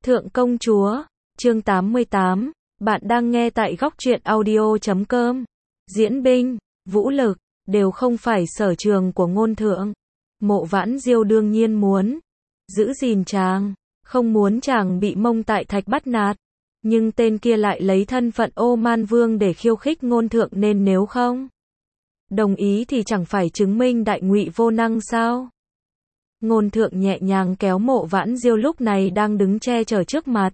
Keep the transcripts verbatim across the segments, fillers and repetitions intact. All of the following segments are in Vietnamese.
Thượng công chúa, chương tám mươi tám, bạn đang nghe tại góc truyện audio chấm com. Diễn binh, vũ lực, đều không phải sở trường của ngôn thượng. Mộ Vãn Diêu đương nhiên muốn giữ gìn chàng, không muốn chàng bị Mông Tại Thạch bắt nạt. Nhưng tên kia lại lấy thân phận Ô Man Vương để khiêu khích ngôn thượng, nên nếu không đồng ý thì chẳng phải chứng minh Đại Ngụy vô năng sao? Ngôn thượng nhẹ nhàng kéo Mộ Vãn Diêu lúc này đang đứng che chở trước mặt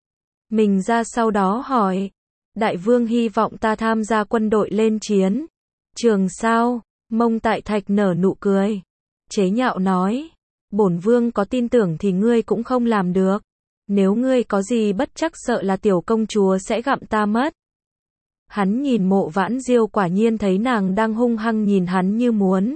mình ra, sau đó hỏi: Đại vương hy vọng ta tham gia quân đội lên chiến trường sao? Mông Tại Thạch nở nụ cười, chế nhạo nói: bổn vương có tin tưởng thì ngươi cũng không làm được. Nếu ngươi có gì bất trắc, sợ là tiểu công chúa sẽ gặm ta mất. Hắn nhìn Mộ Vãn Diêu, quả nhiên thấy nàng đang hung hăng nhìn hắn như muốn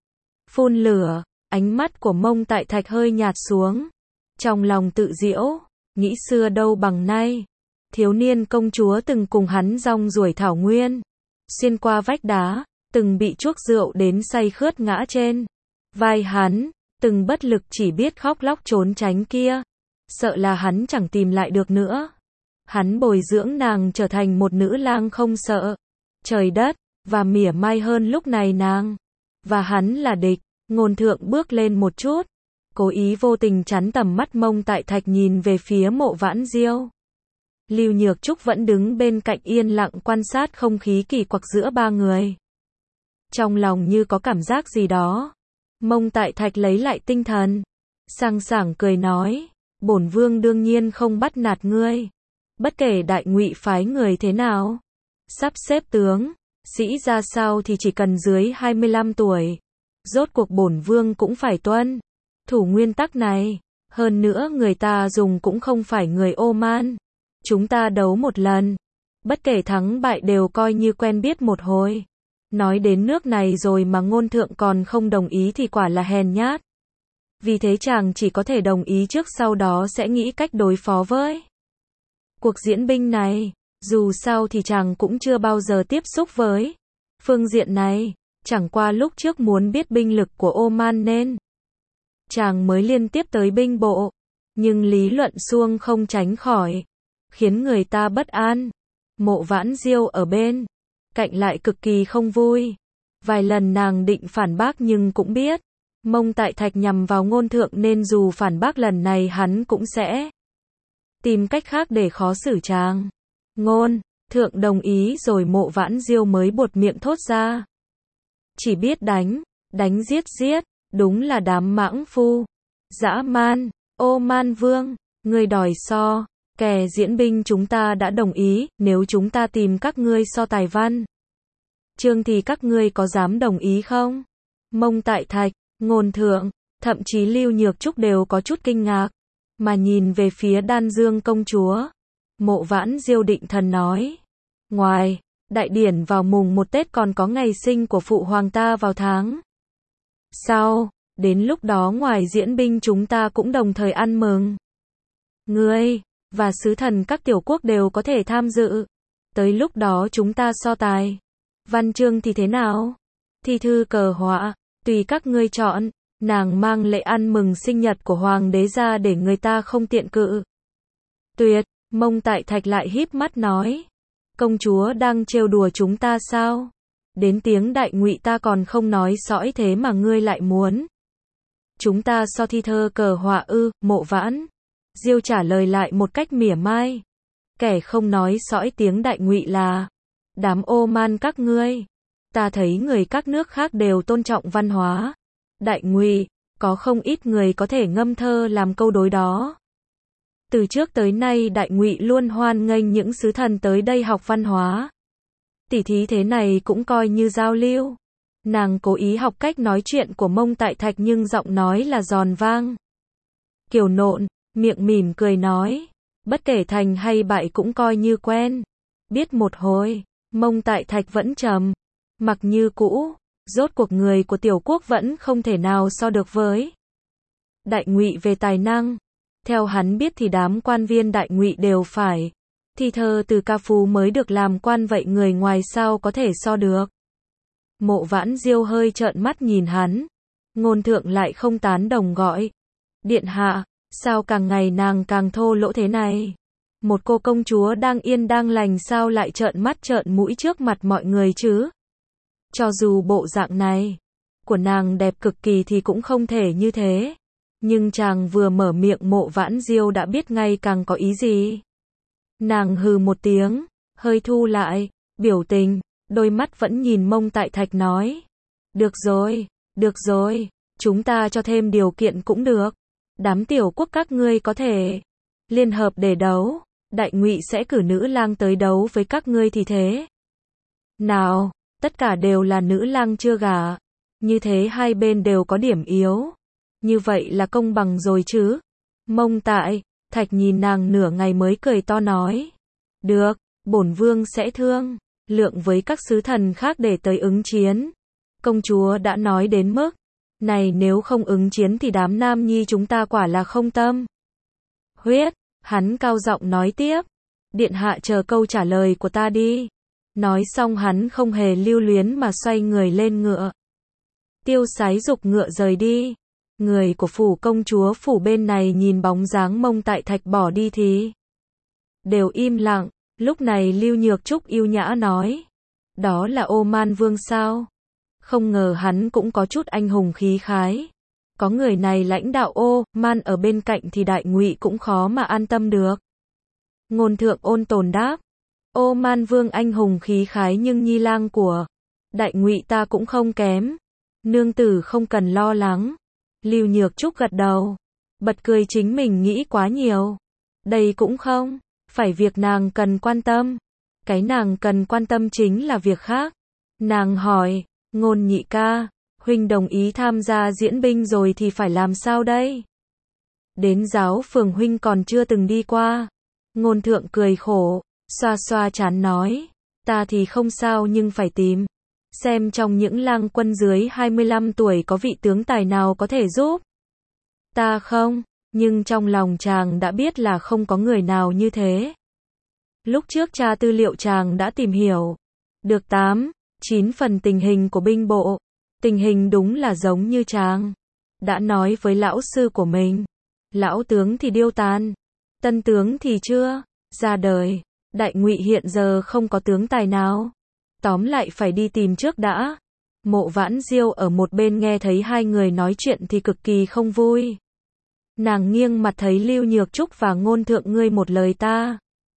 phun lửa. Ánh mắt của Mông Tại Thạch hơi nhạt xuống, trong lòng tự giễu, nghĩ xưa đâu bằng nay, thiếu niên công chúa từng cùng hắn rong ruổi thảo nguyên, xuyên qua vách đá, từng bị chuốc rượu đến say khướt ngã trên vai hắn, từng bất lực chỉ biết khóc lóc trốn tránh kia, sợ là hắn chẳng tìm lại được nữa. Hắn bồi dưỡng nàng trở thành một nữ lang không sợ trời đất, và mỉa mai hơn lúc này nàng và hắn là địch. Ngôn thượng bước lên một chút, cố ý vô tình chắn tầm mắt Mông Tại Thạch, nhìn về phía Mộ Vãn Diêu. Lưu Nhược Trúc vẫn đứng bên cạnh yên lặng quan sát không khí kỳ quặc giữa ba người. Trong lòng như có cảm giác gì đó. Mông Tại Thạch lấy lại tinh thần, sang sảng cười nói: bổn vương đương nhiên không bắt nạt ngươi. Bất kể Đại Ngụy phái người thế nào, sắp xếp tướng sĩ ra sao thì chỉ cần dưới hai mươi lăm tuổi. Rốt cuộc bổn vương cũng phải tuân thủ nguyên tắc này. Hơn nữa người ta dùng cũng không phải người Ô Man. Chúng ta đấu một lần, bất kể thắng bại đều coi như quen biết một hồi. Nói đến nước này rồi mà ngôn thượng còn không đồng ý thì quả là hèn nhát. Vì thế chàng chỉ có thể đồng ý trước, sau đó sẽ nghĩ cách đối phó với cuộc diễn binh này. Dù sao thì chàng cũng chưa bao giờ tiếp xúc với phương diện này. Chẳng qua lúc trước muốn biết binh lực của Ô Man nên chàng mới liên tiếp tới binh bộ. Nhưng lý luận suông không tránh khỏi khiến người ta bất an. Mộ Vãn Diêu ở bên cạnh lại cực kỳ không vui. Vài lần nàng định phản bác nhưng cũng biết Mông Tại Thạch nhằm vào ngôn thượng, nên dù phản bác lần này hắn cũng sẽ tìm cách khác để khó xử chàng. Ngôn thượng đồng ý rồi Mộ Vãn Diêu mới buột miệng thốt ra: chỉ biết đánh, đánh giết giết, đúng là đám mãng phu, dã man. Ô Man Vương, ngươi đòi so kè diễn binh, chúng ta đã đồng ý. Nếu chúng ta tìm các ngươi so tài văn chương thì các ngươi có dám đồng ý không? Mông Tại Thạch, ngôn thượng, thậm chí Lưu Nhược Trúc đều có chút kinh ngạc, mà nhìn về phía Đan Dương công chúa. Mộ Vãn Diêu định thần nói: ngoài đại điển vào mùng một Tết còn có ngày sinh của phụ hoàng ta vào tháng sau, đến lúc đó ngoài diễn binh chúng ta cũng đồng thời ăn mừng. Ngươi và sứ thần các tiểu quốc đều có thể tham dự. Tới lúc đó chúng ta so tài văn chương thì thế nào? Thi thư cờ họa, tùy các ngươi chọn. Nàng mang lễ ăn mừng sinh nhật của hoàng đế ra để người ta không tiện cự tuyệt. Mông Tại Thạch lại híp mắt nói: công chúa đang trêu đùa chúng ta sao? Đến tiếng Đại Ngụy ta còn không nói sõi, thế mà ngươi lại muốn chúng ta so thi thơ cờ họa ư? Mộ Vãn Diêu trả lời lại một cách mỉa mai: kẻ không nói sõi tiếng Đại Ngụy là đám Ô Man các ngươi. Ta thấy người các nước khác đều tôn trọng văn hóa Đại Ngụy, có không ít người có thể ngâm thơ làm câu đối đó. Từ trước tới nay Đại Ngụy luôn hoan nghênh những sứ thần tới đây học văn hóa. Tỉ thí thế này cũng coi như giao lưu. Nàng cố ý học cách nói chuyện của Mông Tại Thạch, nhưng giọng nói là giòn vang, kiều nộn, miệng mỉm cười nói: bất kể thành hay bại cũng coi như quen biết một hồi. Mông Tại Thạch vẫn trầm mặc như cũ. Rốt cuộc người của tiểu quốc vẫn không thể nào so được với Đại Ngụy về tài năng. Theo hắn biết thì đám quan viên Đại Ngụy đều phải thi thơ từ ca phú mới được làm quan, vậy người ngoài sao có thể so được? Mộ Vãn Diêu hơi trợn mắt nhìn hắn. Ngôn thượng lại không tán đồng, gọi: điện hạ, Sao càng ngày nàng càng thô lỗ thế này? Một cô công chúa đang yên đang lành sao lại trợn mắt trợn mũi trước mặt mọi người chứ? Cho dù bộ dạng này của nàng đẹp cực kỳ thì cũng không thể như thế. Nhưng chàng vừa mở miệng Mộ Vãn Diêu đã biết ngay càng có ý gì. Nàng hừ một tiếng, hơi thu lại, biểu tình, đôi mắt vẫn nhìn Mông Tại Thạch nói. Được rồi, được rồi, chúng ta cho thêm điều kiện cũng được. Đám tiểu quốc các ngươi có thể liên hợp để đấu, Đại Ngụy sẽ cử nữ lang tới đấu với các ngươi thì thế. Nào, tất cả đều là nữ lang chưa gả. Như thế hai bên đều có điểm yếu. Như vậy là công bằng rồi chứ? Mông Tại Thạch nhìn nàng nửa ngày mới cười to nói. Được, bổn vương sẽ thương lượng với các sứ thần khác để tới ứng chiến. Công chúa đã nói đến mức này, nếu không ứng chiến thì đám nam nhi chúng ta quả là không tâm huyết. Hắn cao giọng nói tiếp. Điện hạ chờ câu trả lời của ta đi. Nói xong hắn không hề lưu luyến mà xoay người lên ngựa. Tiêu Sái giục ngựa rời đi. Người của phủ công chúa phủ bên này nhìn bóng dáng Mông Tại Thạch bỏ đi thì đều im lặng. Lúc này Lưu Nhược Trúc yêu nhã nói. Đó là Ô Man Vương sao? Không ngờ hắn cũng có chút anh hùng khí khái. Có người này lãnh đạo Ô Man ở bên cạnh thì Đại Ngụy cũng khó mà an tâm được. Ngôn thượng ôn tồn đáp. Ô Man Vương anh hùng khí khái nhưng nhi lang của Đại Ngụy ta cũng không kém. Nương tử không cần lo lắng. Lưu Nhược Trúc gật đầu. Bật cười chính mình nghĩ quá nhiều. Đây cũng không phải việc nàng cần quan tâm. Cái nàng cần quan tâm chính là việc khác. Nàng hỏi. Ngôn nhị ca, huynh đồng ý tham gia diễn binh rồi thì phải làm sao đây? Đến giáo phường huynh còn chưa từng đi qua. Ngôn thượng cười khổ, xoa xoa trán nói. Ta thì không sao nhưng phải tìm. Xem trong những lang quân dưới hai mươi lăm tuổi có vị tướng tài nào có thể giúp. Ta không, nhưng trong lòng chàng đã biết là không có người nào như thế. Lúc trước tra tư liệu chàng đã tìm hiểu. Được tám, chín phần tình hình của binh bộ. Tình hình đúng là giống như chàng đã nói với lão sư của mình. Lão tướng thì điêu tàn. Tân tướng thì chưa ra đời. Đại Ngụy hiện giờ không có tướng tài nào. Tóm lại phải đi tìm trước đã. Mộ Vãn Diêu ở một bên nghe thấy hai người nói chuyện thì cực kỳ không vui. Nàng nghiêng mặt thấy Lưu Nhược Trúc và Ngôn thượng ngươi một lời ta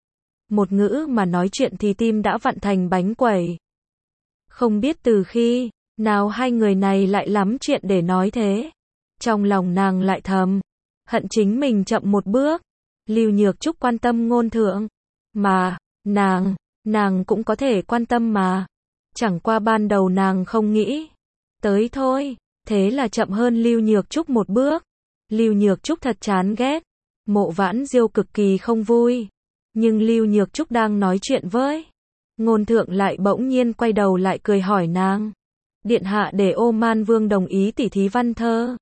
một ngữ mà nói chuyện thì tim đã vặn thành bánh quẩy. Không biết từ khi nào hai người này lại lắm chuyện để nói thế. Trong lòng nàng lại thầm hận chính mình chậm một bước. Lưu Nhược Trúc quan tâm Ngôn thượng. Mà, nàng, nàng cũng có thể quan tâm mà. Chẳng qua ban đầu nàng không nghĩ tới thôi. Thế là chậm hơn Lưu Nhược Trúc một bước. Lưu Nhược Trúc thật chán ghét. Mộ Vãn Diêu cực kỳ không vui. Nhưng Lưu Nhược Trúc đang nói chuyện với Ngôn thượng lại bỗng nhiên quay đầu lại cười hỏi nàng. Điện hạ để Ô Man Vương đồng ý tỉ thí văn thơ.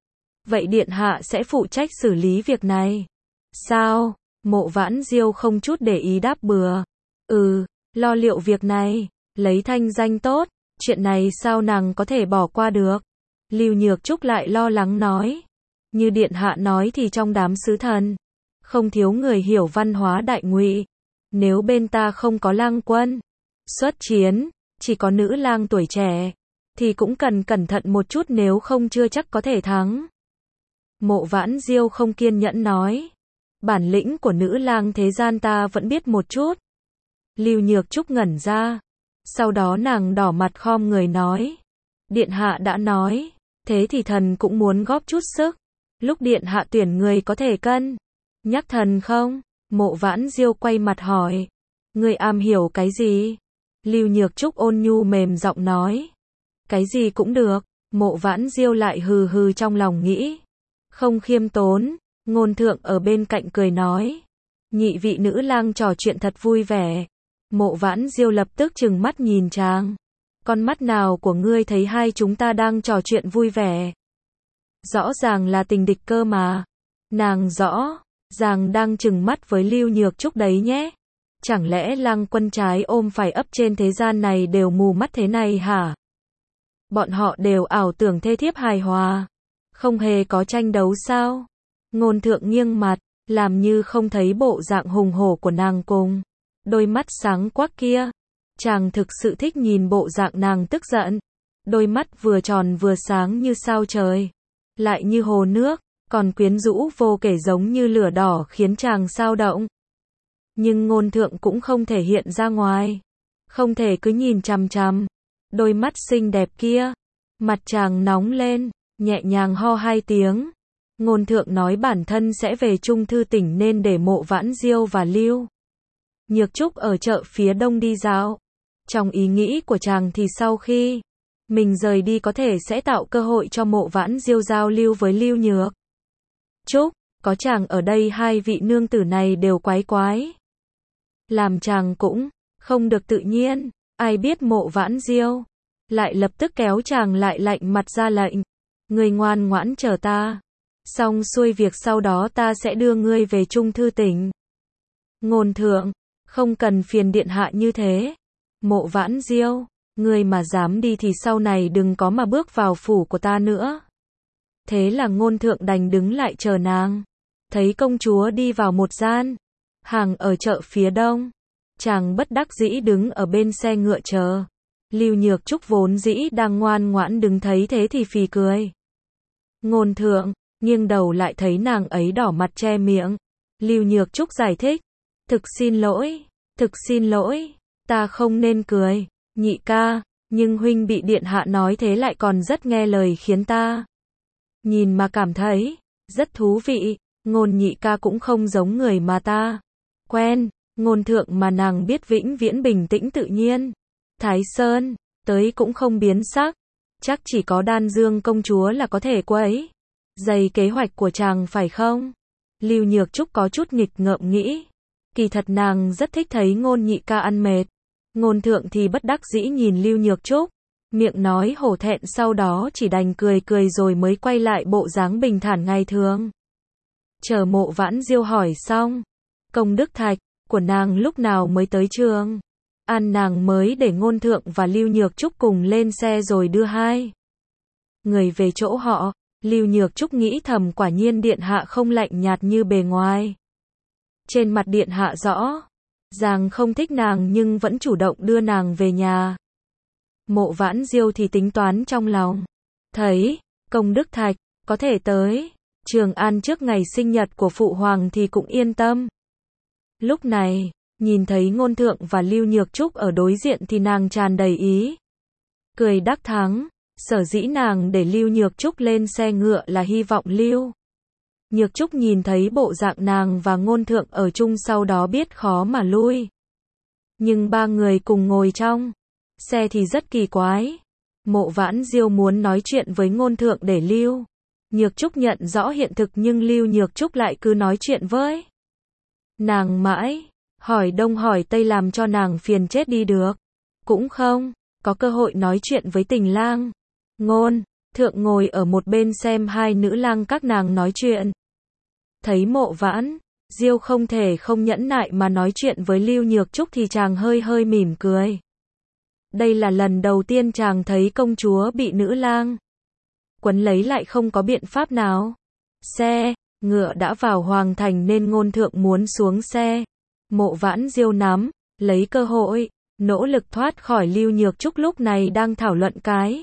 Vậy điện hạ sẽ phụ trách xử lý việc này. Sao? Mộ Vãn Diêu không chút để ý đáp bừa. Ừ, lo liệu việc này, lấy thanh danh tốt, chuyện này sao nàng có thể bỏ qua được. Lưu Nhược Trúc lại lo lắng nói. Như điện hạ nói thì trong đám sứ thần không thiếu người hiểu văn hóa Đại Ngụy. Nếu bên ta không có lang quân xuất chiến, chỉ có nữ lang tuổi trẻ, thì cũng cần cẩn thận một chút nếu không chưa chắc có thể thắng. Mộ Vãn Diêu không kiên nhẫn nói. Bản lĩnh của nữ lang thế gian ta vẫn biết một chút. Lưu Nhược Trúc ngẩn ra. Sau đó nàng đỏ mặt khom người nói. Điện hạ đã nói, thế thì thần cũng muốn góp chút sức. Lúc điện hạ tuyển người có thể cân nhắc thần không? Mộ Vãn Diêu quay mặt hỏi. Ngươi am hiểu cái gì? Lưu Nhược Trúc ôn nhu mềm giọng nói. Cái gì cũng được. Mộ Vãn Diêu lại hừ hừ trong lòng nghĩ. Không khiêm tốn. Ngôn thượng ở bên cạnh cười nói. Nhị vị nữ lang trò chuyện thật vui vẻ. Mộ Vãn Diêu lập tức trừng mắt nhìn chàng. Con mắt nào của ngươi thấy hai chúng ta đang trò chuyện vui vẻ? Rõ ràng là tình địch cơ mà. Nàng rõ ràng đang trừng mắt với Lưu Nhược Trúc đấy nhé. Chẳng lẽ lang quân trái ôm phải ấp trên thế gian này đều mù mắt thế này hả? Bọn họ đều ảo tưởng thê thiếp hài hòa. Không hề có tranh đấu sao? Ngôn thượng nghiêng mặt, làm như không thấy bộ dạng hùng hổ của nàng cùng đôi mắt sáng quắc kia. Chàng thực sự thích nhìn bộ dạng nàng tức giận. Đôi mắt vừa tròn vừa sáng như sao trời, lại như hồ nước, còn quyến rũ vô kể giống như lửa đỏ khiến chàng xao động. Nhưng ngôn thượng cũng không thể hiện ra ngoài. Không thể cứ nhìn chằm chằm đôi mắt xinh đẹp kia. Mặt chàng nóng lên, nhẹ nhàng ho hai tiếng. Ngôn thượng nói bản thân sẽ về Trung Thư tỉnh nên để Mộ Vãn Diêu và Lưu Nhược Trúc ở chợ phía đông đi dạo. Trong ý nghĩ của chàng thì sau khi mình rời đi có thể sẽ tạo cơ hội cho Mộ Vãn Diêu giao lưu với Lưu Nhược Trúc. Có chàng ở đây hai vị nương tử này đều quái quái. Làm chàng cũng không được tự nhiên. Ai biết Mộ Vãn Diêu lại lập tức kéo chàng lại lạnh mặt ra lệnh. Ngươi ngoan ngoãn chờ ta. Xong xuôi việc sau đó ta sẽ đưa ngươi về Trung Thư tỉnh. Ngôn thượng, không cần phiền điện hạ như thế. Mộ Vãn Diêu, ngươi mà dám đi thì sau này đừng có mà bước vào phủ của ta nữa. Thế là ngôn thượng đành đứng lại chờ nàng. Thấy công chúa đi vào một gian hàng ở chợ phía đông. Chàng bất đắc dĩ đứng ở bên xe ngựa chờ. Lưu Nhược Trúc vốn dĩ đang ngoan ngoãn đứng thấy thế thì phì cười. Ngôn thượng, nghiêng đầu lại thấy nàng ấy đỏ mặt che miệng. Lưu Nhược Trúc giải thích. Thực xin lỗi, thực xin lỗi, ta không nên cười, nhị ca, nhưng huynh bị điện hạ nói thế lại còn rất nghe lời khiến ta nhìn mà cảm thấy rất thú vị. Ngôn nhị ca cũng không giống người mà ta quen. Ngôn thượng mà nàng biết vĩnh viễn bình tĩnh tự nhiên. Thái Sơn, tới cũng không biến sắc. Chắc chỉ có Đan Dương công chúa là có thể quấy dày kế hoạch của chàng phải không? Lưu Nhược Trúc có chút nghịch ngợm nghĩ. Kỳ thật nàng rất thích thấy ngôn nhị ca ăn mệt. Ngôn thượng thì bất đắc dĩ nhìn Lưu Nhược Trúc. Miệng nói hổ thẹn sau đó chỉ đành cười cười rồi mới quay lại bộ dáng bình thản ngày thường. Chờ Mộ Vãn Diêu hỏi xong. Công đức thạch của nàng lúc nào mới tới trường? An nàng mới để ngôn thượng và Lưu Nhược Trúc cùng lên xe rồi đưa hai người về chỗ họ. Lưu Nhược Trúc nghĩ thầm quả nhiên điện hạ không lạnh nhạt như bề ngoài. Trên mặt điện hạ rõ ràng không thích nàng nhưng vẫn chủ động đưa nàng về nhà. Mộ Vãn Diêu thì tính toán trong lòng. Thấy công đức thạch có thể tới Trường An trước ngày sinh nhật của phụ hoàng thì cũng yên tâm. Lúc này, nhìn thấy ngôn thượng và Lưu Nhược Trúc ở đối diện thì nàng tràn đầy ý cười đắc thắng. Sở dĩ nàng để Lưu Nhược Trúc lên xe ngựa là hy vọng Lưu Nhược Trúc nhìn thấy bộ dạng nàng và ngôn thượng ở chung sau đó biết khó mà lui. Nhưng ba người cùng ngồi trong xe thì rất kỳ quái. Mộ Vãn Diêu muốn nói chuyện với ngôn thượng để Lưu Nhược Trúc nhận rõ hiện thực nhưng Lưu Nhược Trúc lại cứ nói chuyện với nàng mãi, hỏi đông hỏi tây làm cho nàng phiền chết đi được. Cũng không có cơ hội nói chuyện với Tình lang. Ngôn thượng ngồi ở một bên xem hai nữ lang các nàng nói chuyện. Thấy Mộ Vãn Diêu không thể không nhẫn nại mà nói chuyện với Lưu Nhược Trúc thì chàng hơi hơi mỉm cười. Đây là lần đầu tiên chàng thấy công chúa bị nữ lang quấn lấy lại không có biện pháp nào. Xe ngựa đã vào hoàng thành nên ngôn thượng muốn xuống xe. Mộ Vãn Diêu nắm lấy cơ hội, nỗ lực thoát khỏi Lưu Nhược Trúc lúc này đang thảo luận cái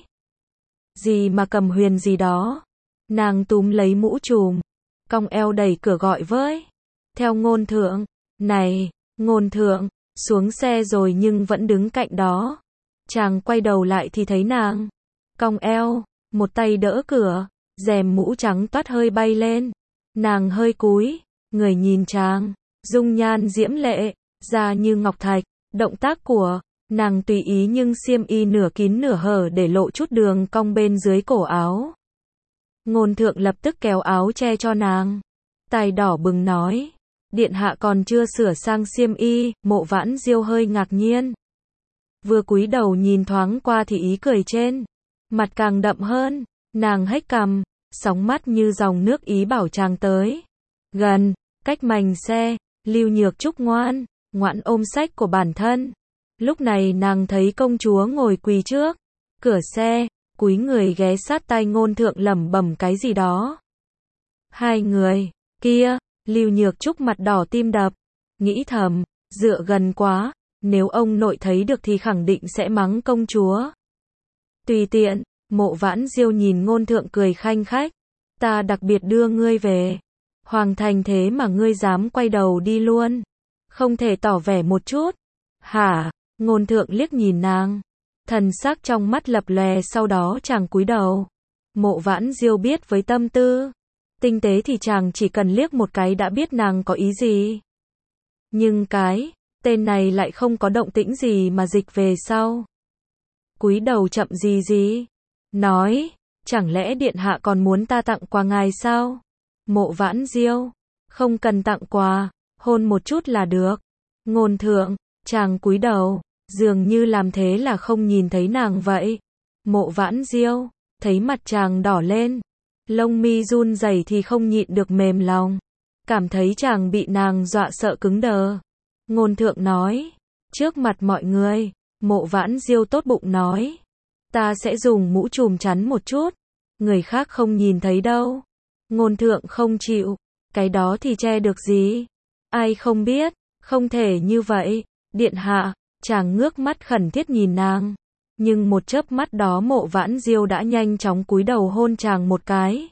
gì mà cầm huyền gì đó. Nàng túm lấy mũ trùm, cong eo đẩy cửa gọi với theo ngôn thượng. Này, ngôn thượng, xuống xe rồi nhưng vẫn đứng cạnh đó. Chàng quay đầu lại thì thấy nàng cong eo, một tay đỡ cửa, rèm mũ trắng toát hơi bay lên. Nàng hơi cúi người nhìn chàng, dung nhan diễm lệ, da như ngọc thạch. Động tác của nàng tùy ý nhưng xiêm y nửa kín nửa hở để lộ chút đường cong bên dưới cổ áo. Ngôn thượng lập tức kéo áo che cho nàng. Tai đỏ bừng nói, điện hạ còn chưa sửa sang xiêm y. Mộ Vãn Diêu hơi ngạc nhiên. Vừa cúi đầu nhìn thoáng qua thì ý cười trên mặt càng đậm hơn. Nàng hếch cằm, sóng mắt như dòng nước ý bảo chàng tới gần. Cách mành xe, Lưu Nhược Trúc ngoan ngoãn ôm sách của bản thân. Lúc này nàng thấy công chúa ngồi quỳ trước cửa xe, cúi người ghé sát tai ngôn thượng lẩm bẩm cái gì đó. Hai người Kia, Lưu Nhược Trúc mặt đỏ tim đập, nghĩ thầm, dựa gần quá, nếu ông nội thấy được thì khẳng định sẽ mắng công chúa. Tùy tiện, Mộ Vãn Diêu nhìn Ngôn Thượng cười khanh khách, ta đặc biệt đưa ngươi về. Hoàng thành thế mà ngươi dám quay đầu đi luôn. Không thể tỏ vẻ một chút. Hả? Ngôn Thượng liếc nhìn nàng. Thần sắc trong mắt lập lòe, sau đó chàng cúi đầu. Mộ Vãn Diêu biết với tâm tư tinh tế thì chàng chỉ cần liếc một cái đã biết nàng có ý gì. Nhưng cái tên này lại không có động tĩnh gì mà dịch về sau. Cúi đầu chậm gì gì. Nói, chẳng lẽ điện hạ còn muốn ta tặng quà ngài sao? Mộ Vãn Diêu, không cần tặng quà, hôn một chút là được. Ngôn Thượng, chàng cúi đầu, dường như làm thế là không nhìn thấy nàng vậy. Mộ Vãn Diêu, thấy mặt chàng đỏ lên, lông mi run rẩy thì không nhịn được mềm lòng, cảm thấy chàng bị nàng dọa sợ cứng đờ. Ngôn Thượng nói, trước mặt mọi người, Mộ Vãn Diêu tốt bụng nói, ta sẽ dùng mũ trùm chắn một chút, người khác không nhìn thấy đâu. Ngôn Thượng không chịu, cái đó thì che được gì? Ai không biết, không thể như vậy. Điện hạ, chàng ngước mắt khẩn thiết nhìn nàng. Nhưng một chớp mắt đó Mộ Vãn Diêu đã nhanh chóng cúi đầu hôn chàng một cái.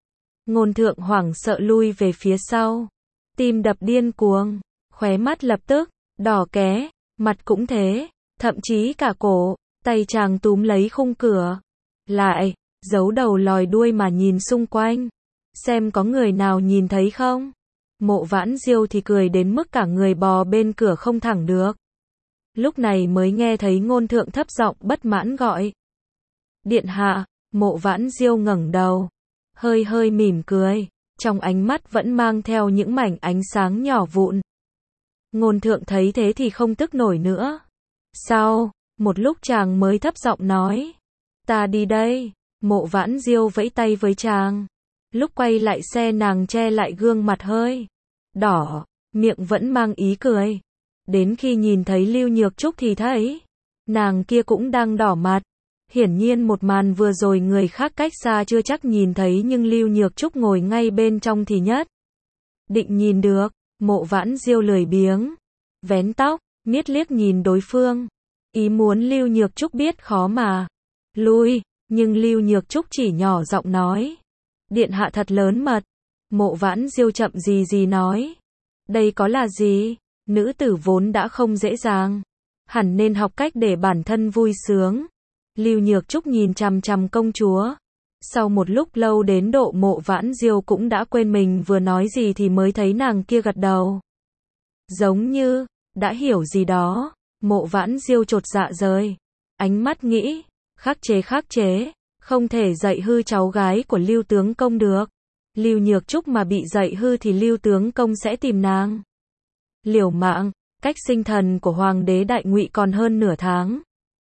Ngôn Thượng hoảng sợ lui về phía sau, tim đập điên cuồng, khóe mắt lập tức đỏ ké, mặt cũng thế, thậm chí cả cổ, tay chàng túm lấy khung cửa, lại giấu đầu lòi đuôi mà nhìn xung quanh, xem có người nào nhìn thấy không. Mộ Vãn Diêu thì cười đến mức cả người bò bên cửa không thẳng được. Lúc này mới nghe thấy Ngôn Thượng thấp giọng bất mãn gọi. Điện hạ. Mộ Vãn Diêu ngẩng đầu, hơi hơi mỉm cười, trong ánh mắt vẫn mang theo những mảnh ánh sáng nhỏ vụn. Ngôn Thượng thấy thế thì không tức nổi nữa. Sau một lúc chàng mới thấp giọng nói, ta đi đây. Mộ Vãn Diêu vẫy tay với chàng. Lúc quay lại xe nàng che lại gương mặt hơi đỏ, miệng vẫn mang ý cười. Đến khi nhìn thấy Lưu Nhược Trúc thì thấy nàng kia cũng đang đỏ mặt. Hiển nhiên một màn vừa rồi người khác cách xa chưa chắc nhìn thấy, nhưng Lưu Nhược Trúc ngồi ngay bên trong thì nhất định nhìn được. Mộ Vãn Diêu lười biếng vén tóc, miết liếc nhìn đối phương, ý muốn Lưu Nhược Trúc biết khó mà lui, nhưng Lưu Nhược Trúc chỉ nhỏ giọng nói, điện hạ thật lớn mật. Mộ Vãn Diêu chậm gì gì nói, đây có là gì, nữ tử vốn đã không dễ dàng, hẳn nên học cách để bản thân vui sướng. Lưu Nhược Trúc nhìn chằm chằm công chúa, sau một lúc lâu đến độ Mộ Vãn Diêu cũng đã quên mình vừa nói gì thì mới thấy nàng kia gật đầu, giống như đã hiểu gì đó. Mộ Vãn Diêu chột dạ rời ánh mắt, nghĩ khắc chế khắc chế, không thể dạy hư cháu gái của Lưu tướng công được. Lưu Nhược Trúc mà bị dạy hư thì Lưu tướng công sẽ tìm nàng liều mạng. Cách sinh thần của hoàng đế Đại Ngụy còn hơn nửa tháng.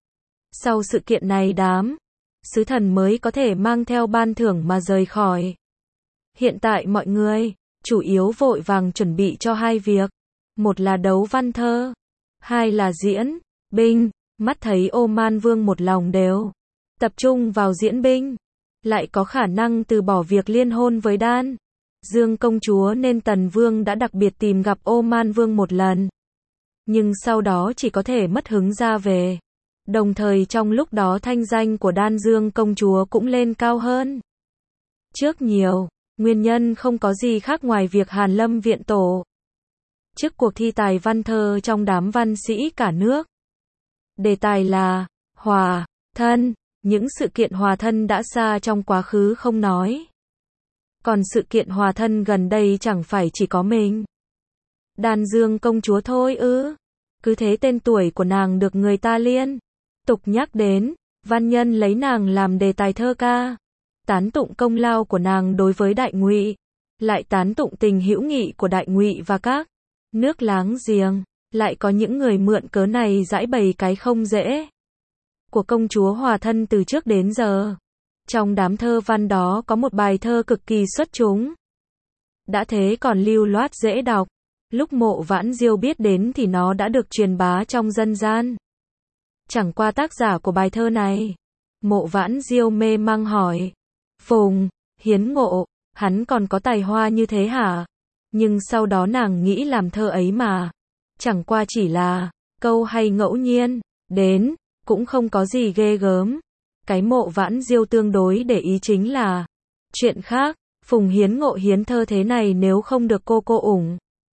Sau sự kiện này đám sứ thần mới có thể mang theo ban thưởng mà rời khỏi. Hiện tại mọi người chủ yếu vội vàng chuẩn bị cho hai việc, một là đấu văn thơ, hai là diễn binh. Mắt thấy Ô Man Vương một lòng đều tập trung vào diễn binh, lại có khả năng từ bỏ việc liên hôn với Đan Dương công chúa, nên Tần Vương đã đặc biệt tìm gặp Ô Man Vương một lần. Nhưng sau đó chỉ có thể mất hứng ra về. Đồng thời trong lúc đó thanh danh của Đan Dương công chúa cũng lên cao hơn trước nhiều. Nguyên nhân không có gì khác ngoài việc Hàn Lâm viện tổ trước cuộc thi tài văn thơ trong đám văn sĩ cả nước. Đề tài là hòa thân. Những sự kiện hòa thân đã xa trong quá khứ không nói, còn sự kiện hòa thân gần đây chẳng phải chỉ có mình Đan Dương công chúa thôi ư? Cứ thế tên tuổi của nàng được người ta liên tục nhắc đến, văn nhân lấy nàng làm đề tài thơ ca, tán tụng công lao của nàng đối với Đại Ngụy, lại tán tụng tình hữu nghị của Đại Ngụy và các nước láng giềng. Lại có những người mượn cớ này giãi bày cái không dễ của công chúa hòa thân từ trước đến giờ. Trong đám thơ văn đó có một bài thơ cực kỳ xuất chúng, đã thế còn lưu loát dễ đọc. Lúc Mộ Vãn Diêu biết đến thì nó đã được truyền bá trong dân gian. Chẳng qua tác giả của bài thơ này, Mộ Vãn Diêu mê mang hỏi, Phùng Hiến Ngộ, hắn còn có tài hoa như thế hả? Nhưng sau đó nàng nghĩ làm thơ ấy mà, chẳng qua chỉ là câu hay ngẫu nhiên, đến, cũng không có gì ghê gớm. Cái Mộ Vãn Diêu tương đối để ý chính là chuyện khác, Phùng Hiến Ngộ hiến thơ thế này nếu không được cô cô ủng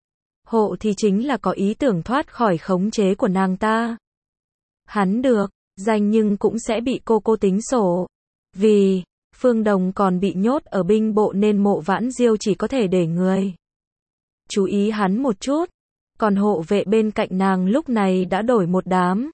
hộ thì chính là có ý tưởng thoát khỏi khống chế của nàng ta. Hắn được danh nhưng cũng sẽ bị cô cô tính sổ. Vì Phương Đồng còn bị nhốt ở binh bộ nên Mộ Vãn Diêu chỉ có thể để người chú ý hắn một chút. Còn hộ vệ bên cạnh nàng lúc này đã đổi một đám.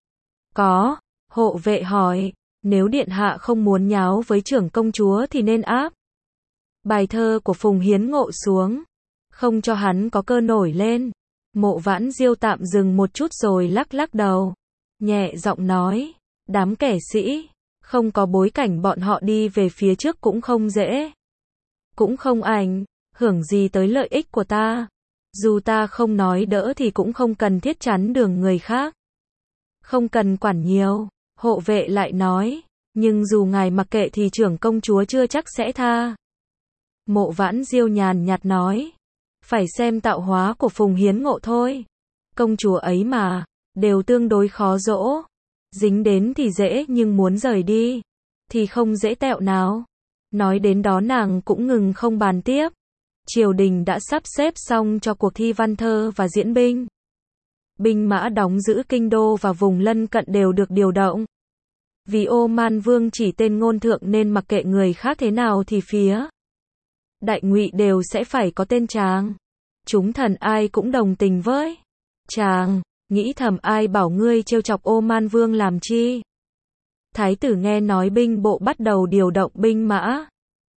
Có hộ vệ hỏi, nếu điện hạ không muốn nháo với trưởng công chúa thì nên áp bài thơ của Phùng Hiến Ngộ xuống, không cho hắn có cơ nổi lên. Mộ Vãn Diêu tạm dừng một chút rồi lắc lắc đầu, nhẹ giọng nói, đám kẻ sĩ, không có bối cảnh bọn họ đi về phía trước cũng không dễ. Cũng không ảnh hưởng gì tới lợi ích của ta. Dù ta không nói đỡ thì cũng không cần thiết chắn đường người khác. Không cần quản nhiều, hộ vệ lại nói, nhưng dù ngài mặc kệ thì trưởng công chúa chưa chắc sẽ tha. Mộ Vãn Diêu nhàn nhạt nói, phải xem tạo hóa của Phùng Hiến Ngộ thôi. Công chúa ấy mà, đều tương đối khó dỗ. Dính đến thì dễ nhưng muốn rời đi thì không dễ tẹo nào. Nói đến đó nàng cũng ngừng không bàn tiếp. Triều đình đã sắp xếp xong cho cuộc thi văn thơ và diễn binh. Binh mã đóng giữ kinh đô và vùng lân cận đều được điều động. Vì Ô Man Vương chỉ tên ngôn thượng nên mặc kệ người khác thế nào thì phía Đại Ngụy đều sẽ phải có tên chàng. Chúng thần ai cũng đồng tình với chàng, nghĩ thầm ai bảo ngươi trêu chọc Ô Man Vương làm chi. Thái tử nghe nói binh bộ bắt đầu điều động binh mã.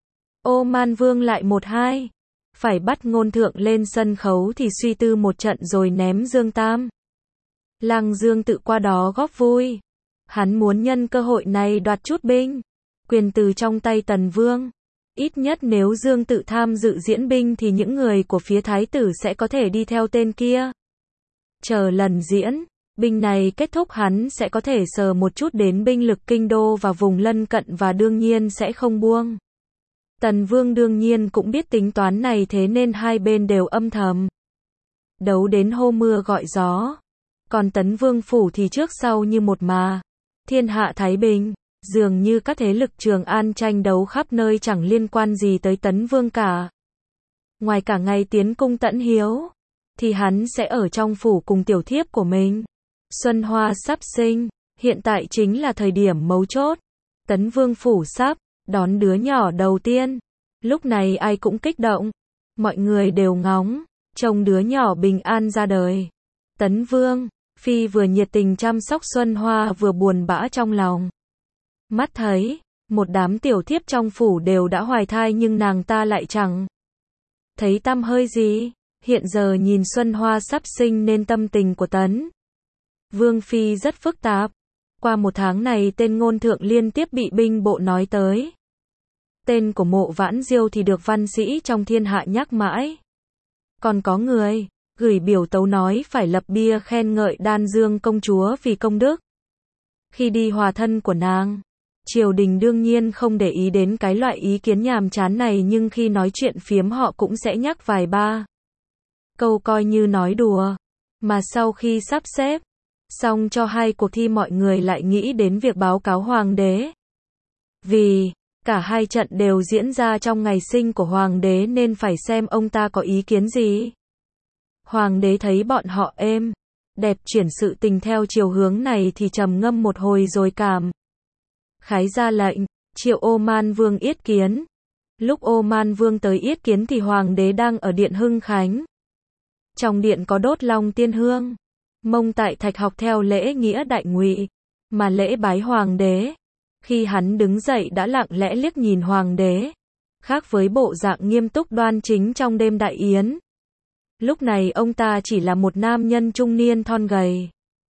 Ô Man Vương lại một hai phải bắt ngôn thượng lên sân khấu thì suy tư một trận rồi ném Dương Tam Lang Dương tự qua đó góp vui. Hắn muốn nhân cơ hội này đoạt chút binh quyền từ trong tay Tần Vương. Ít nhất nếu Dương tự tham dự diễn binh thì những người của phía thái tử sẽ có thể đi theo tên kia. Chờ lần diễn binh này kết thúc hắn sẽ có thể sờ một chút đến binh lực kinh đô và vùng lân cận và đương nhiên sẽ không buông. Tần Vương đương nhiên cũng biết tính toán này thế nên hai bên đều âm thầm đấu đến hô mưa gọi gió. Còn Tấn Vương phủ thì trước sau như một mà. Thiên hạ thái bình, dường như các thế lực Trường An tranh đấu khắp nơi chẳng liên quan gì tới Tấn Vương cả. Ngoài cả ngày tiến cung tẫn hiếu, thì hắn sẽ ở trong phủ cùng tiểu thiếp của mình. Xuân Hoa sắp sinh, hiện tại chính là thời điểm mấu chốt. Tấn Vương phủ sắp đón đứa nhỏ đầu tiên. Lúc này ai cũng kích động. Mọi người đều ngóng trông đứa nhỏ bình an ra đời. Tấn Vương phi vừa nhiệt tình chăm sóc Xuân Hoa vừa buồn bã trong lòng. Mắt thấy một đám tiểu thiếp trong phủ đều đã hoài thai nhưng nàng ta lại chẳng thấy tăm hơi gì. Hiện giờ nhìn Xuân Hoa sắp sinh nên tâm tình của Tấn Vương phi rất phức tạp. Qua một tháng này tên ngôn thượng liên tiếp bị binh bộ nói tới. Tên của Mộ Vãn Diêu thì được văn sĩ trong thiên hạ nhắc mãi. Còn có người gửi biểu tấu nói phải lập bia khen ngợi Đan Dương công chúa vì công đức khi đi hòa thân của nàng. Triều đình đương nhiên không để ý đến cái loại ý kiến nhàm chán này nhưng khi nói chuyện phiếm họ cũng sẽ nhắc vài ba câu coi như nói đùa. Mà sau khi sắp xếp xong cho hai cuộc thi mọi người lại nghĩ đến việc báo cáo hoàng đế. Vì cả hai trận đều diễn ra trong ngày sinh của hoàng đế nên phải xem ông ta có ý kiến gì. Hoàng đế thấy bọn họ êm đẹp chuyển sự tình theo chiều hướng này thì trầm ngâm một hồi rồi cảm khái ra lệnh triệu Ô Man Vương yết kiến. Lúc Ô Man Vương tới yết kiến thì hoàng đế đang ở điện Hưng Khánh. Trong điện có đốt long tiên hương. Mông Tại Thạch học theo lễ nghĩa Đại Ngụy mà lễ bái hoàng đế. Khi hắn đứng dậy đã lặng lẽ liếc nhìn hoàng đế, khác với bộ dạng nghiêm túc đoan chính trong đêm đại yến. Lúc này ông ta chỉ là một nam nhân trung niên thon gầy.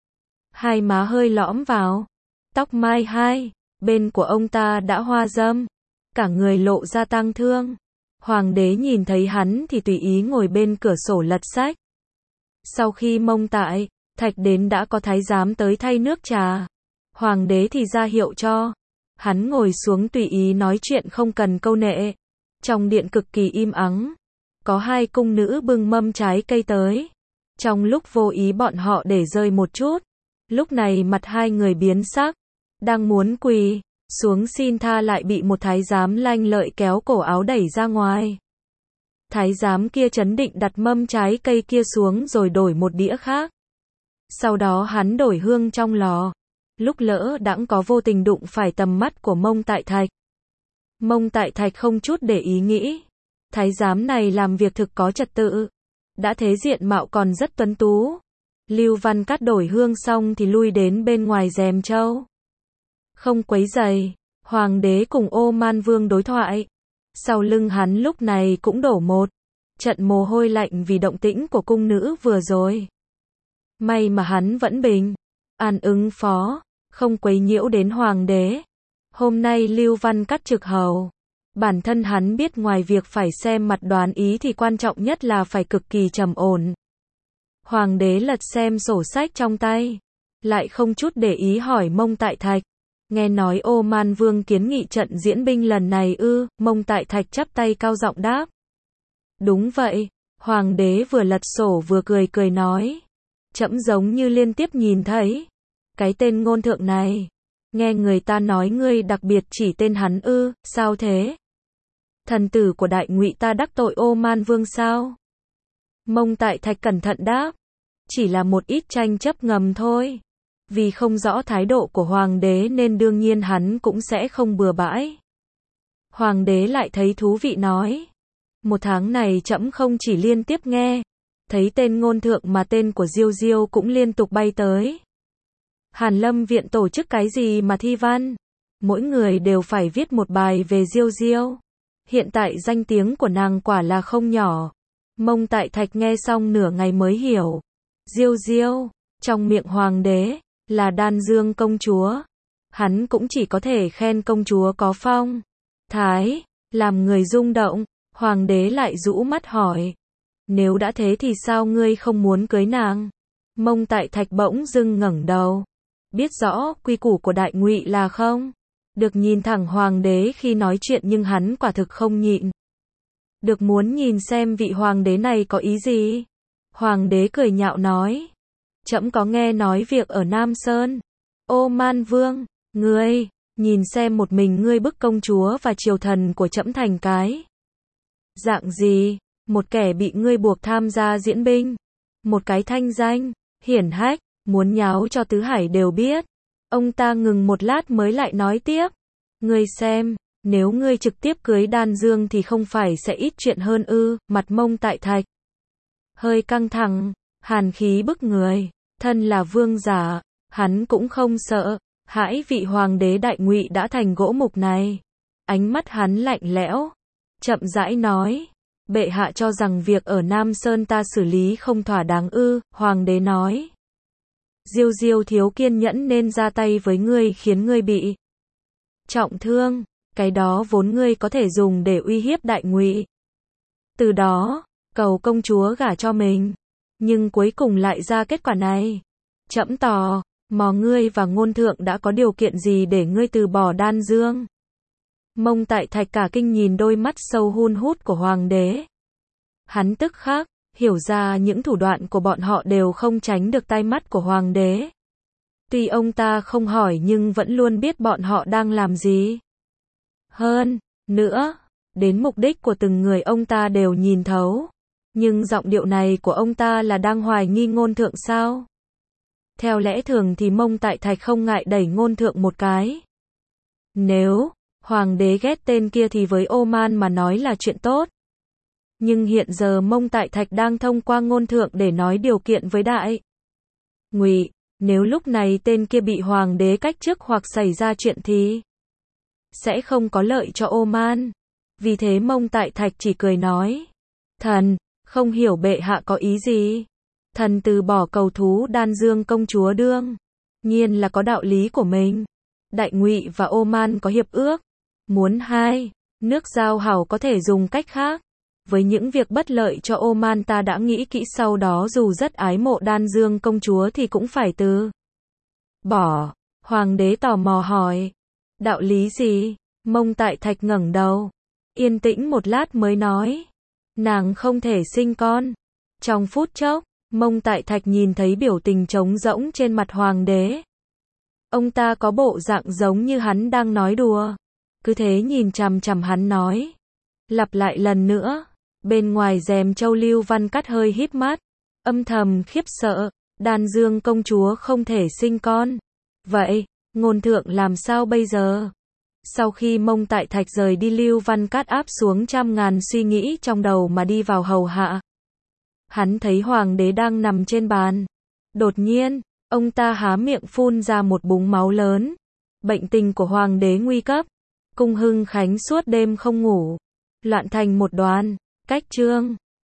Hai má hơi lõm vào, tóc mai hai bên của ông ta đã hoa râm, cả người lộ ra tang thương. Hoàng đế nhìn thấy hắn thì tùy ý ngồi bên cửa sổ lật sách. Sau khi Mông Tại Thạch đến đã có thái giám tới thay nước trà. Hoàng đế thì ra hiệu cho hắn ngồi xuống tùy ý nói chuyện không cần câu nệ. Trong điện cực kỳ im ắng. có hai cung nữ bưng mâm trái cây tới. Trong lúc vô ý bọn họ để rơi một chút. Lúc này mặt hai người biến sắc, đang muốn quỳ xuống xin tha lại bị một thái giám lanh lợi kéo cổ áo đẩy ra ngoài. Thái giám kia trấn định đặt mâm trái cây kia xuống rồi đổi một đĩa khác. Sau đó hắn đổi hương trong lò. Lúc lỡ đãng có vô tình đụng phải tầm mắt của Mông Tại Thạch. Mông Tại Thạch không chút để ý nghĩ. Thái giám này làm việc thực có trật tự. Đã thế diện mạo còn rất tuấn tú. Lưu Văn Cát đổi hương xong thì lui đến bên ngoài rèm châu. Không quấy rầy, hoàng đế cùng Ô Man Vương đối thoại. Sau lưng hắn lúc này cũng đổ một trận mồ hôi lạnh vì động tĩnh của cung nữ vừa rồi. May mà hắn vẫn bình an ứng phó, không quấy nhiễu đến hoàng đế. Hôm nay Lưu Văn Cát trực hầu. Bản thân hắn biết ngoài việc phải xem mặt đoán ý thì quan trọng nhất là phải cực kỳ trầm ổn. Hoàng đế lật xem sổ sách trong tay, lại không chút để ý hỏi Mông Tại Thạch. Nghe nói Ô Man Vương kiến nghị trận diễn binh lần này ư? Mông Tại Thạch chắp tay cao giọng đáp. Đúng vậy. Hoàng đế vừa lật sổ vừa cười cười nói. Trẫm giống như liên tiếp nhìn thấy cái tên Ngôn Thượng này. Nghe người ta nói ngươi đặc biệt chỉ tên hắn ư? Sao thế? Thần tử của Đại Ngụy ta đắc tội Ô Man Vương sao? Mông Tại Thạch cẩn thận đáp. Chỉ là một ít tranh chấp ngầm thôi. Vì không rõ thái độ của hoàng đế nên đương nhiên hắn cũng sẽ không bừa bãi. Hoàng đế lại thấy thú vị nói. Một tháng này trẫm không chỉ liên tiếp nghe thấy tên Ngôn Thượng mà tên của Diêu Diêu cũng liên tục bay tới. Hàn Lâm viện tổ chức cái gì mà thi văn? Mỗi người đều phải viết một bài về Diêu Diêu. Hiện tại danh tiếng của nàng quả là không nhỏ. Mông Tại Thạch nghe xong nửa ngày mới hiểu. Diêu Diêu, trong miệng hoàng đế, là Đan Dương công chúa. Hắn cũng chỉ có thể khen công chúa có phong thái, làm người rung động. Hoàng đế lại rũ mắt hỏi. Nếu đã thế thì sao ngươi không muốn cưới nàng? Mông Tại Thạch bỗng dưng ngẩng đầu. Biết rõ quy củ của Đại Ngụy là không được nhìn thẳng hoàng đế khi nói chuyện, nhưng hắn quả thực không nhịn được muốn nhìn xem vị hoàng đế này có ý gì. Hoàng đế cười nhạo nói. Trẫm có nghe nói việc ở Nam Sơn. Ô Man Vương, ngươi, nhìn xem một mình ngươi bức công chúa và triều thần của trẫm thành cái dạng gì? Một kẻ bị ngươi buộc tham gia diễn binh. Một cái thanh danh hiển hách, muốn nháo cho tứ hải đều biết. Ông ta ngừng một lát mới lại nói tiếp. Ngươi xem, nếu ngươi trực tiếp cưới Đan Dương thì không phải sẽ ít chuyện hơn ư? Mặt Mông Tại Thạch hơi căng thẳng, hàn khí bức người. Thân là vương giả, hắn cũng không sợ hãi vị hoàng đế Đại Ngụy đã thành gỗ mục này. Ánh mắt hắn lạnh lẽo, chậm rãi nói. Bệ hạ cho rằng việc ở Nam Sơn ta xử lý không thỏa đáng ư? Hoàng đế nói. Diêu Diêu thiếu kiên nhẫn nên ra tay với ngươi khiến ngươi bị trọng thương. Cái đó vốn ngươi có thể dùng để uy hiếp Đại Ngụy. Từ đó, cầu công chúa gả cho mình. Nhưng cuối cùng lại ra kết quả này. Trẫm tò mò ngươi và Ngôn Thượng đã có điều kiện gì để ngươi từ bỏ Đan Dương? Mông Tại Thạch cả kinh nhìn đôi mắt sâu hun hút của hoàng đế. Hắn tức khắc hiểu ra những thủ đoạn của bọn họ đều không tránh được tai mắt của hoàng đế. Tuy ông ta không hỏi nhưng vẫn luôn biết bọn họ đang làm gì. Hơn nữa, đến mục đích của từng người ông ta đều nhìn thấu. Nhưng giọng điệu này của ông ta là đang hoài nghi Ngôn Thượng sao? Theo lẽ thường thì Mông Tại Thạch không ngại đẩy Ngôn Thượng một cái. Nếu hoàng đế ghét tên kia thì với Ô Man mà nói là chuyện tốt. Nhưng hiện giờ Mông Tại Thạch đang thông qua Ngôn Thượng để nói điều kiện với Đại Ngụy. Nếu lúc này tên kia bị hoàng đế cách chức hoặc xảy ra chuyện thì sẽ không có lợi cho Ô Man. Vì thế Mông Tại Thạch chỉ cười nói. Thần, không hiểu bệ hạ có ý gì. Thần từ bỏ cầu thú Đan Dương công chúa đương nhiên là có đạo lý của mình. Đại Ngụy và Ô Man có hiệp ước. Muốn hai nước giao hảo có thể dùng cách khác. Với những việc bất lợi cho Ô Man ta đã nghĩ kỹ, sau đó dù rất ái mộ Đan Dương công chúa thì cũng phải từ bỏ. Hoàng đế tò mò hỏi. Đạo lý gì? Mông Tại Thạch ngẩng đầu, yên tĩnh một lát mới nói. Nàng không thể sinh con. Trong phút chốc, Mông Tại Thạch nhìn thấy biểu tình trống rỗng trên mặt hoàng đế. Ông ta có bộ dạng giống như hắn đang nói đùa. Cứ thế nhìn chằm chằm hắn nói. Lặp lại lần nữa. Bên ngoài rèm châu Lưu Văn Cát hơi híp mắt. Âm thầm khiếp sợ. Đan Dương công chúa không thể sinh con. Vậy, ngôn thượng làm sao bây giờ? Sau khi Mông Tại Thạch rời đi, Lưu Văn Cát áp xuống trăm ngàn suy nghĩ trong đầu mà đi vào hầu hạ. Hắn thấy hoàng đế đang nằm trên bàn. Đột nhiên, ông ta há miệng phun ra một búng máu lớn. Bệnh tình của hoàng đế nguy cấp. Cung Hưng Khánh suốt đêm không ngủ. Loạn thành một đoàn. Cách chương